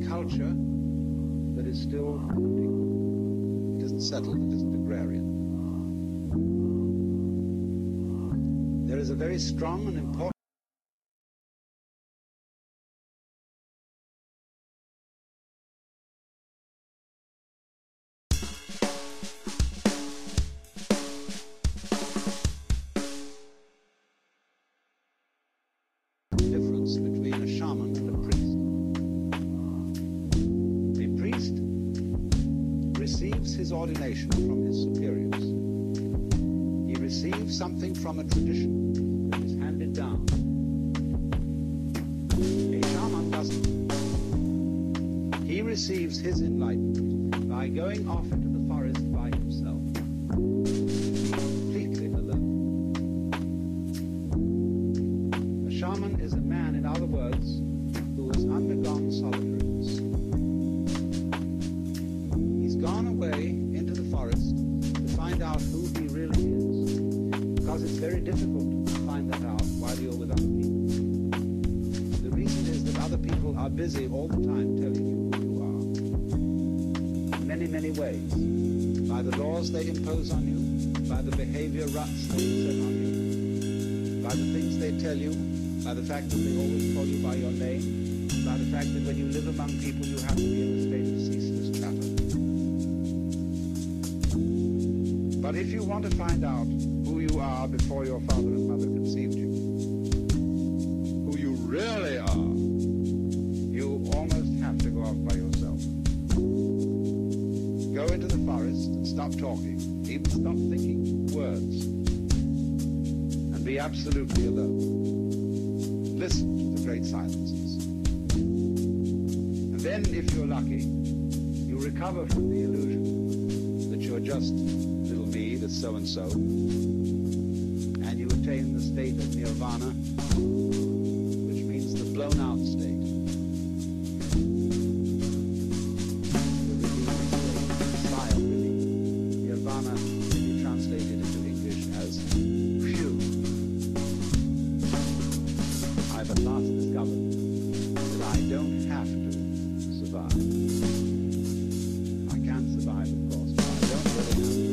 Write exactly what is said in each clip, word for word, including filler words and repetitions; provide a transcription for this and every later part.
culture that is still rooting. It isn't settled, it isn't agrarian. There is a very strong and important difference between a shaman and a priest. A priest receives his ordination from his superiors. He receives something from a tradition that is handed down. A shaman doesn't. He receives his enlightenment by going off into the forest by himself, completely alone. A shaman is a man, in other words, who has undergone solitariness. He's gone away into the forest to find out who he really is, because it's very difficult to find that out while you're with other people. The reason is that other people are busy all the time telling you who you are, in many, many ways, by the laws they impose on you, by the behavior ruts they set on you, by the things they tell you, by the fact that they always call you by your name, by the fact that when you live among people you have to be in a state of ceaseless chatter. But if you want to find out who you are before your father and mother conceived you, who you really are, you almost have to go off by yourself. Go into the forest and stop talking, even stop thinking words, and be absolutely alone. Listen to the great silences. And then, if you're lucky, you recover from the illusion that you're just little me, that's so-and-so, and you attain the state of nirvana, which means the blown-out state. The relief state, sigh of relief. Nirvana can be translated into English as phew. I've at last discovered that I don't have to survive. I can survive, of course, but I don't really have to.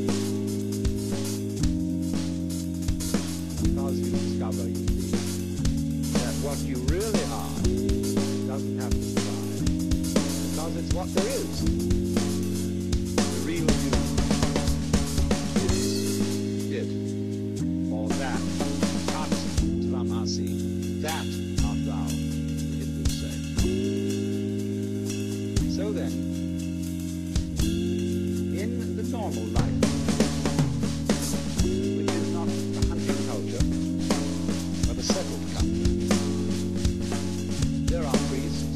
Because you discover, you see, that what you really are doesn't have to survive. Because it's what there is. The real you is it. Or that. Tat tvam asi. That art thou, the Hindus say. So then, in the normal life, which is not a hunting culture, but a settled culture, there are priests,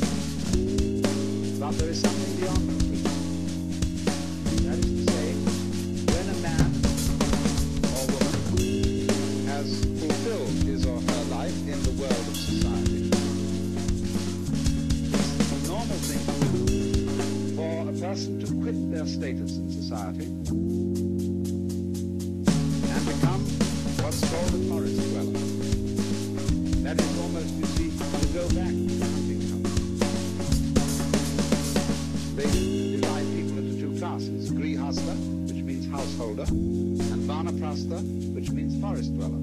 but there is something beyond the priest. That is to say, when a man or woman has fulfilled his or her life in the world of society, it's a normal thing to do for a person to quit their status in society and become what's called a forest dweller. That is almost, you see, to go back to the hunting culture. They divide people into two classes, grihastha, which means householder, and vanaprastha, which means forest dweller.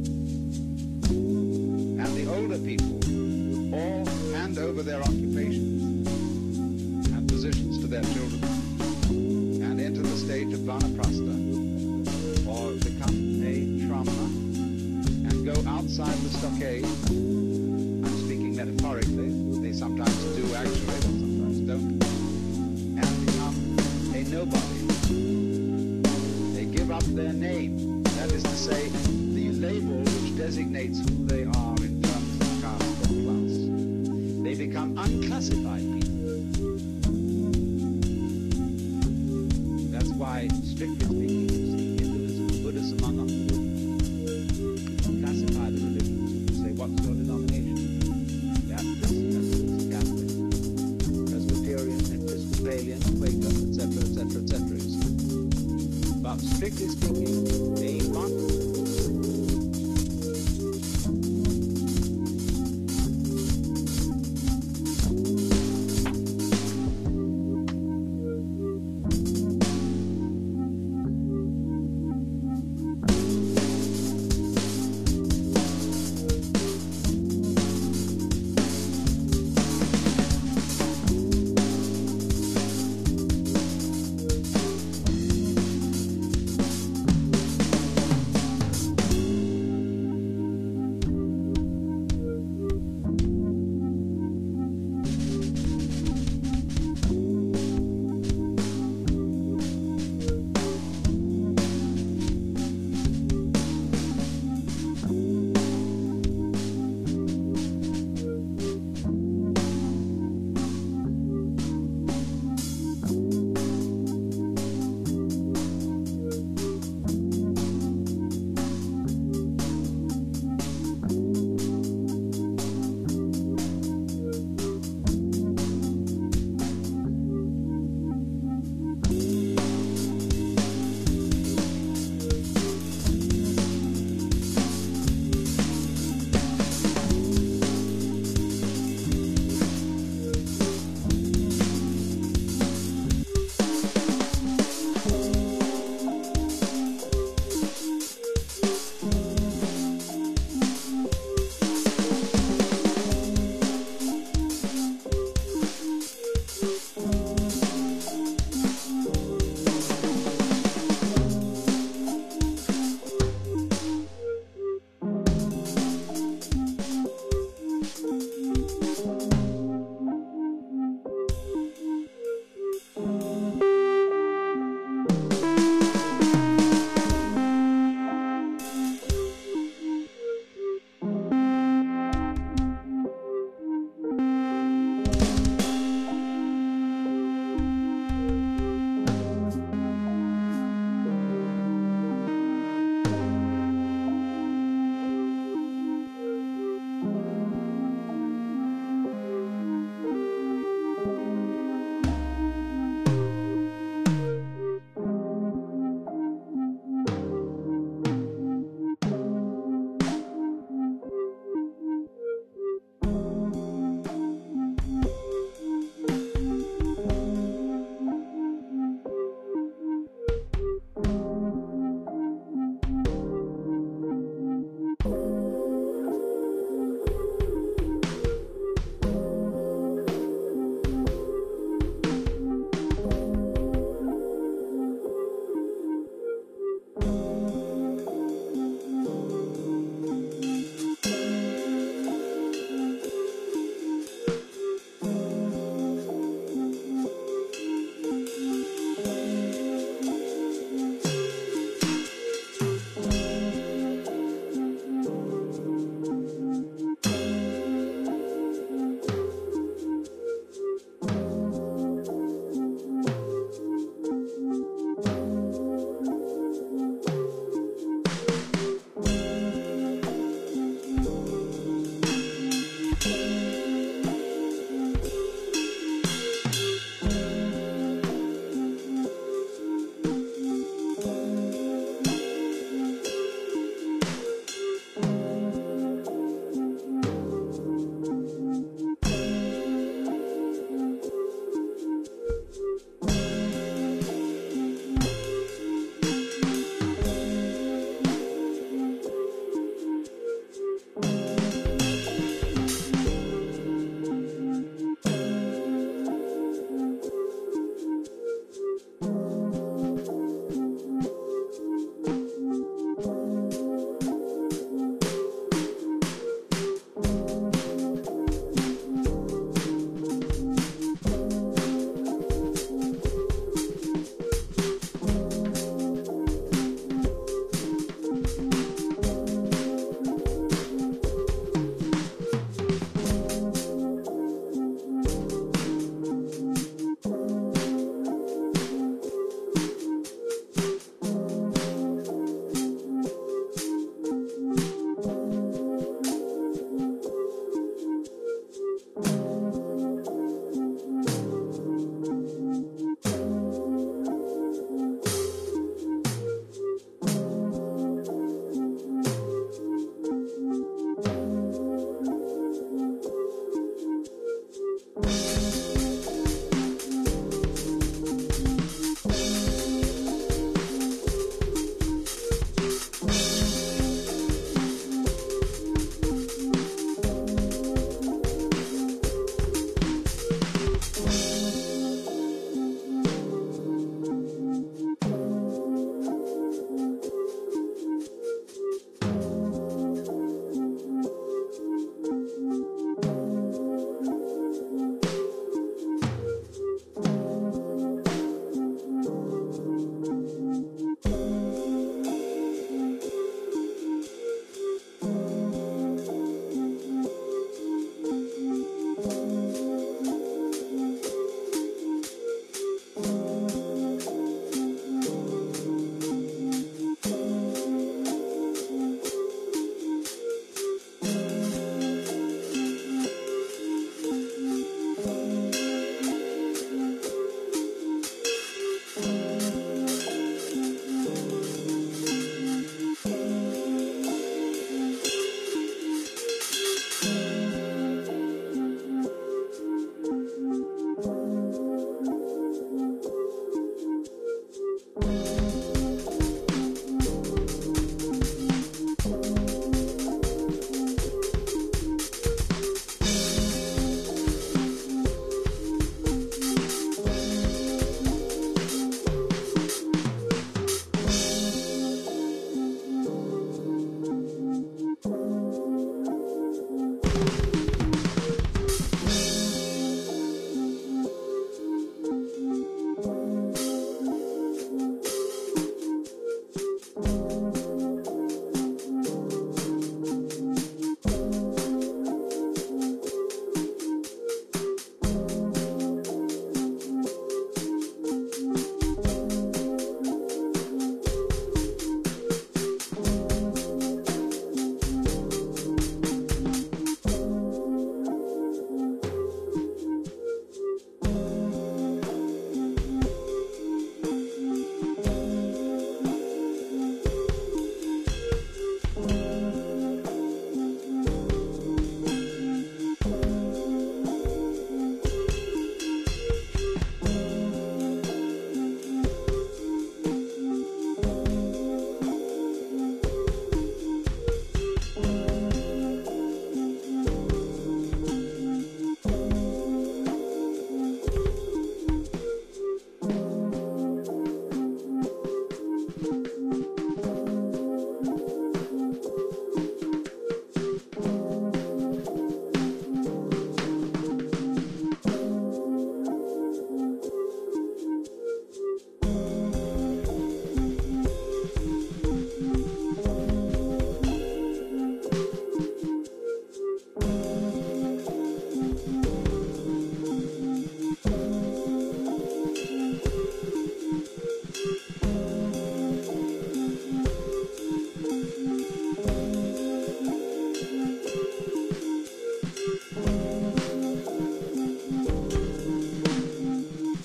And the older people all hand over their occupations and positions to their children and enter the state of vanaprastha, or become a shramana and go outside the stockade. I'm speaking metaphorically. They sometimes do actually, but sometimes don't. And become a nobody. They give up their name. That is to say, the label which designates who they are in terms of caste or class. They become unclassified people. That's why, strictly speaking, you see Hinduism, Buddhism are not religions. Classify the religions. You say, what's your denomination? Baptist, Methodist, Catholic, Presbyterian, Episcopalian, Quaker, et cetera, et cetera, et cetera. But strictly speaking,